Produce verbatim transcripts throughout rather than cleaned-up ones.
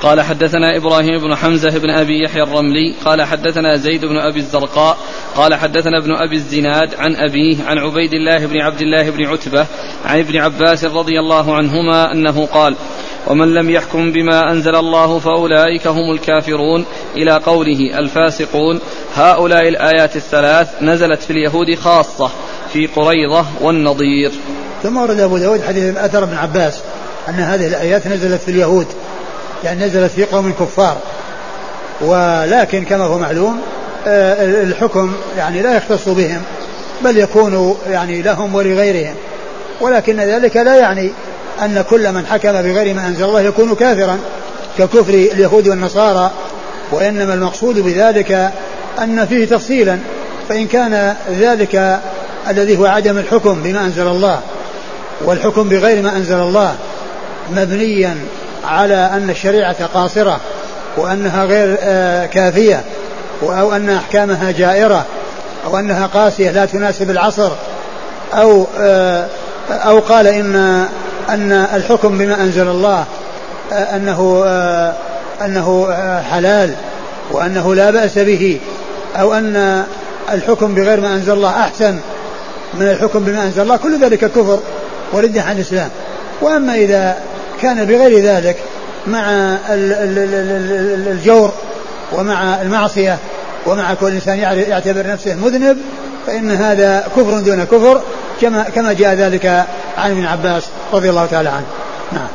قال حدثنا إبراهيم بن حمزة بن أبي يحيى الرملي قال حدثنا زيد بن أبي الزرقاء قال حدثنا ابن أبي الزناد عن أبيه عن عبيد الله بن عبد الله بن عتبة عن ابن عباس رضي الله عنهما أنه قال ومن لم يحكم بما أنزل الله فأولئك هم الكافرون إلى قوله الفاسقون. هؤلاء الآيات الثلاث نزلت في اليهود خاصة في قريظة والنضير. ثم ورد أبو داود حديث أثر ابن عباس أن هذه الآيات نزلت في اليهود يعني نزلت في قوم كفار، ولكن كما هو معلوم الحكم يعني لا يختص بهم بل يكون يعني لهم ولغيرهم، ولكن ذلك لا يعني أن كل من حكم بغير ما أنزل الله يكون كافرا ككفر اليهود والنصارى، وإنما المقصود بذلك أن فيه تفصيلا، فإن كان ذلك الذي هو عدم الحكم بما أنزل الله والحكم بغير ما أنزل الله مبنيا على أن الشريعة قاصرة وأنها غير كافية أو أن أحكامها جائرة أو أنها قاسية لا تناسب العصر، أو أو قال إن أن الحكم بما أنزل الله أنه أنه حلال وأنه لا بأس به، أو أن الحكم بغير ما أنزل الله أحسن من الحكم بما أنزل الله، كل ذلك كفر ورد عن الإسلام. وأما إذا كان بغير ذلك مع الجور ومع المعصية ومع كل إنسان يعتبر نفسه مذنب فإن هذا كفر دون كفر كما كما جاء ذلك عن ابن عباس رضي الله تعالى عنه. نعم.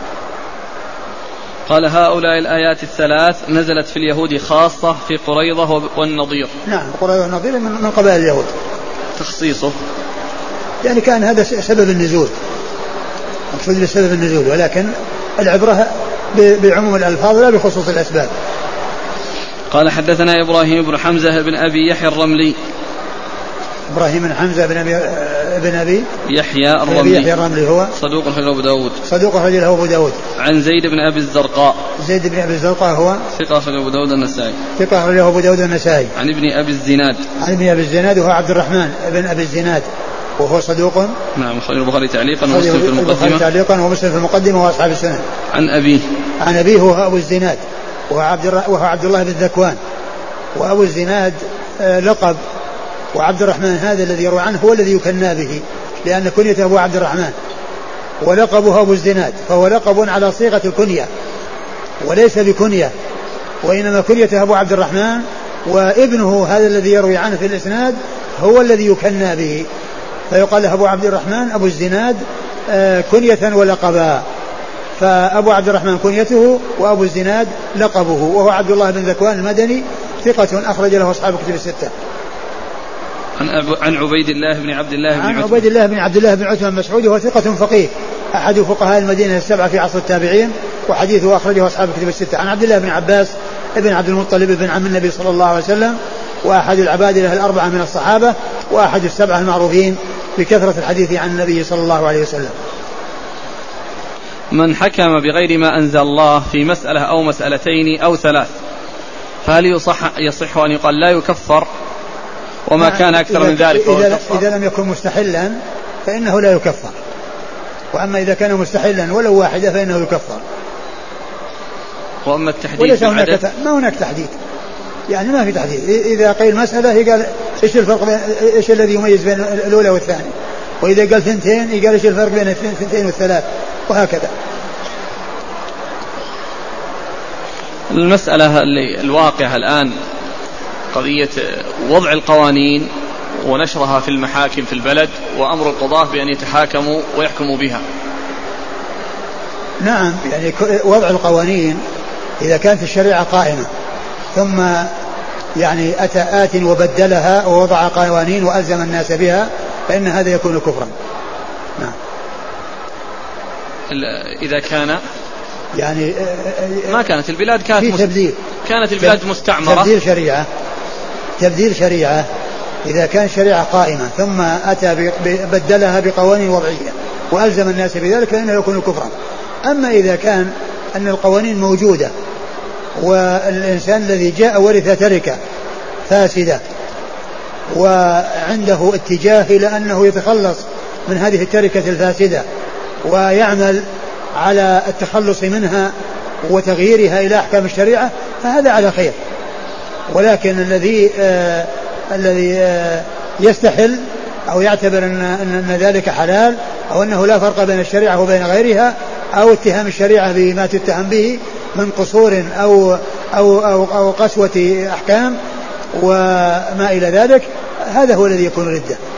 قال هؤلاء الآيات الثلاث نزلت في اليهود خاصة في قريظة والنضير. نعم قريظة والنضير من قبائل اليهود. تخصيصه يعني كان هذا سبب النزول، مقصود بسبب النزول، ولكن العبرة بعموم الألفاظ لا بخصوص الأسباب. قال حدثنا إبراهيم بن حمزة بن أبي يحيى الرملي. إبراهيم بن حمزة بن أبي بن أبي يحيى الرملي, يحيى الرملي هو صدوق أخرجه أبو داود صدوق أخرجه أبو داود. عن زيد بن أبي الزرقاء. زيد بن أبي الزرقاء هو ثقة أخرجه أبو داود النسائي. ثقة أخرجه أبو داود النسائي. عن ابن أبي الزناد. عن ابن أبي الزناد وهو عبد الرحمن بن أبي الزناد وهو صدوق. نعم أخرجه البخاري تعليقا ومسلم في المقدمة. تعليقا ومسلم في المقدمة وأصحاب السنن. عن أبيه. عن أبيه هو أبو الزناد وهو عبد وهو عبد الله بن ذكوان، وأبو الزناد لقب، وعبد الرحمن هذا الذي يروى عنه هو الذي يكنى به لأن كنيته أبو عبد الرحمن ولقبه أبو الزناد، فهو لقب على صيغة الكنية وليس بكنية، وإنما كنيته أبو عبد الرحمن، وابنه هذا الذي يروي عنه في الإسناد هو الذي يكنى به، فيقال له أبو عبد الرحمن أبو الزناد كنية ولقبا، فأبو عبد الرحمن كنيته وأبو الزناد لقبه، وهو عبد الله بن ذكوان المدني ثقة أخرج له أصحاب كتب الستة. عن, عن عبيد الله بن عبد الله بن عن عتبة. عبيد الله بن عبد الله بن عتبة المسعودي وهو ثقة فقيه أحد فقهاء المدينة السبعة في عصر التابعين، وحديثه أخرجه أصحاب كتب الستة. عن عبد الله بن عباس ابن عبد المطلب بن عم النبي صلى الله عليه وسلم، وأحد العبادلة الأربعة من الصحابة، وأحد السبعة المعروفين بكثرة الحديث عن النبي صلى الله عليه وسلم. من حكم بغير ما أنزل الله في مسألة أو مسألتين أو ثلاث فهل يصح, يصح أن يقال لا يكفر وما كان أكثر من ذلك فهو إذا, إذا لم يكن مستحلا فإنه لا يكفر، وأما إذا كان مستحلا ولو واحدة فإنه يكفر. وأما التحديد وليس هناك ما هناك تحديد، يعني ما في تحديد. إذا قيل مسألة قال إيش الفرق بين إيش الذي يميز بين الأولى والثانية، وإذا قال ثنتين يقال إيش الفرق بين الثنتين والثلاث، وهكذا. المسألة اللي الواقعة الآن قضية وضع القوانين ونشرها في المحاكم في البلد وأمر القضاة بأن يتحاكموا ويحكموا بها. نعم، يعني وضع القوانين إذا كانت الشريعة قائمة ثم يعني أتى آت وبدلها ووضع قوانين وألزم الناس بها فإن هذا يكون كفرا. نعم. إذا كان يعني ما كانت البلاد كانت في تبديل، كانت البلاد مستعمرة، تبديل شريعة تبديل شريعة إذا كان شريعة قائمة ثم أتى بدلها بقوانين وضعية وألزم الناس بذلك فإنه يكون كفرا. أما إذا كان أن القوانين موجودة والإنسان الذي جاء ورث تركة فاسدة وعنده اتجاه إلى أنه يتخلص من هذه التركة الفاسدة ويعمل على التخلص منها وتغييرها إلى أحكام الشريعة فهذا على خير. ولكن الذي آه الذي آه يستحل أو يعتبر أن, أن ذلك حلال أو أنه لا فرق بين الشريعة وبين غيرها أو اتهام الشريعة بما تتهم به من قصور أو, أو, أو, أو قسوة أحكام وما إلى ذلك، هذا هو الذي يكون ردة.